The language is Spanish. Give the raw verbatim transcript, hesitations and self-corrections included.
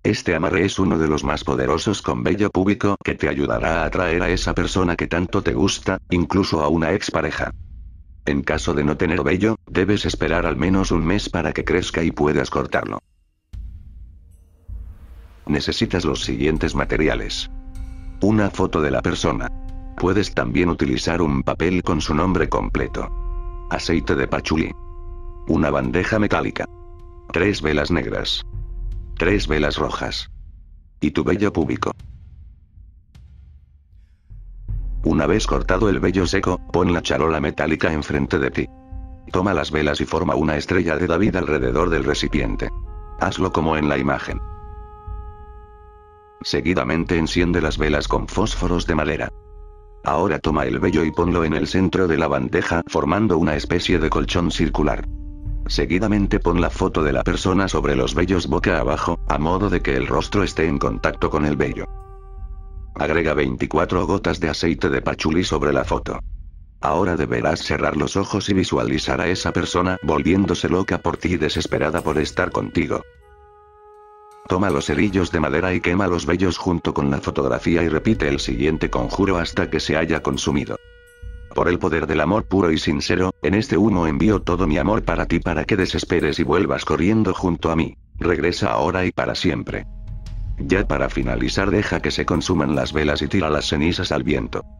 Este amarre es uno de los más poderosos con vello púbico que te ayudará a atraer a esa persona que tanto te gusta, incluso a una expareja. En caso de no tener vello, debes esperar al menos un mes para que crezca y puedas cortarlo. Necesitas los siguientes materiales. Una foto de la persona. Puedes también utilizar un papel con su nombre completo. Aceite de pachulí. Una bandeja metálica. Tres velas negras. Tres velas rojas. Y tu vello púbico. Una vez cortado el vello seco, pon la charola metálica enfrente de ti. Toma las velas y forma una estrella de David alrededor del recipiente. Hazlo como en la imagen. Seguidamente enciende las velas con fósforos de madera. Ahora toma el vello y ponlo en el centro de la bandeja, formando una especie de colchón circular. Seguidamente pon la foto de la persona sobre los vellos boca abajo, a modo de que el rostro esté en contacto con el vello. Agrega veinticuatro gotas de aceite de pachulí sobre la foto. Ahora deberás cerrar los ojos y visualizar a esa persona volviéndose loca por ti y desesperada por estar contigo. Toma los cerillos de madera y quema los vellos junto con la fotografía y repite el siguiente conjuro hasta que se haya consumido. Por el poder del amor puro y sincero, en este humo envío todo mi amor para ti para que desesperes y vuelvas corriendo junto a mí. Regresa ahora y para siempre. Ya para finalizar, deja que se consuman las velas y tira las cenizas al viento.